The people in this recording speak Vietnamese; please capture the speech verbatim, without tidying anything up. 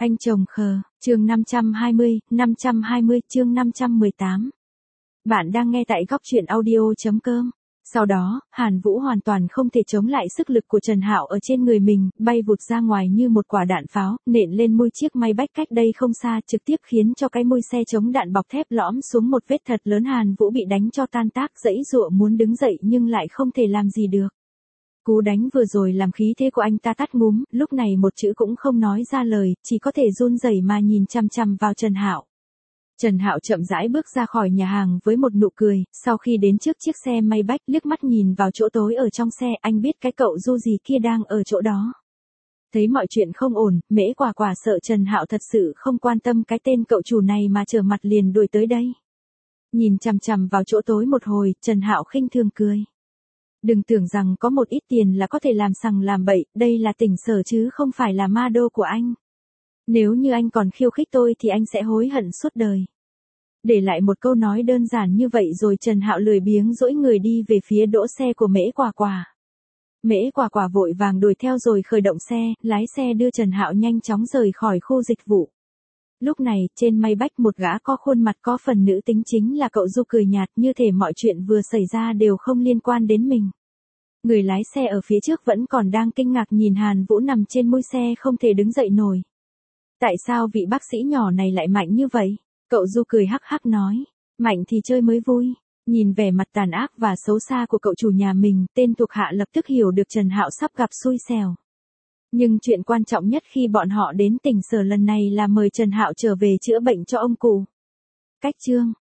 Anh chồng khờ, chương năm trăm hai mươi, năm trăm hai mươi, chương năm trăm mười tám. Bạn đang nghe tại góc truyện audio chấm com. Sau đó, Hàn Vũ hoàn toàn không thể chống lại sức lực của Trần Hạo ở trên người mình, bay vụt ra ngoài như một quả đạn pháo, nện lên mui chiếc may bách cách đây không xa, trực tiếp khiến cho cái mui xe chống đạn bọc thép lõm xuống một vết thật lớn. Hàn Vũ bị đánh cho tan tác, giãy giụa muốn đứng dậy nhưng lại không thể làm gì được. Cú đánh vừa rồi làm khí thế của anh ta tắt ngúm, lúc này một chữ cũng không nói ra lời, chỉ có thể run rẩy mà nhìn chằm chằm vào Trần Hạo. Trần Hạo chậm rãi bước ra khỏi nhà hàng với một nụ cười, sau khi đến trước chiếc xe may bách, liếc mắt nhìn vào chỗ tối ở trong xe, anh biết cái cậu du gì kia đang ở chỗ đó. Thấy mọi chuyện không ổn, Mễ Quả Quả sợ Trần Hạo thật sự không quan tâm cái tên cậu chủ này mà trở mặt liền đuổi tới đây. Nhìn chằm chằm vào chỗ tối một hồi, Trần Hạo khinh thường cười. Đừng tưởng rằng có một ít tiền là có thể làm sằng làm bậy, đây là tỉnh sở chứ không phải là ma đô của anh. Nếu như anh còn khiêu khích tôi thì anh sẽ hối hận suốt đời. Để lại một câu nói đơn giản như vậy rồi Trần Hạo lười biếng duỗi người đi về phía đỗ xe của Mễ Quả Quả. Mễ Quả Quả vội vàng đuổi theo rồi khởi động xe, lái xe đưa Trần Hạo nhanh chóng rời khỏi khu dịch vụ. Lúc này, trên may bách một gã có khuôn mặt có phần nữ tính chính là cậu du cười nhạt, như thể mọi chuyện vừa xảy ra đều không liên quan đến mình. Người lái xe ở phía trước vẫn còn đang kinh ngạc nhìn Hàn Vũ nằm trên mui xe không thể đứng dậy nổi. Tại sao vị bác sĩ nhỏ này lại mạnh như vậy? Cậu du cười hắc hắc nói. Mạnh thì chơi mới vui. Nhìn vẻ mặt tàn ác và xấu xa của cậu chủ nhà mình, tên thuộc hạ lập tức hiểu được Trần Hạo sắp gặp xui xẻo. Nhưng chuyện quan trọng nhất khi bọn họ đến tỉnh sở lần này là mời Trần Hạo trở về chữa bệnh cho ông cụ. Cách chương,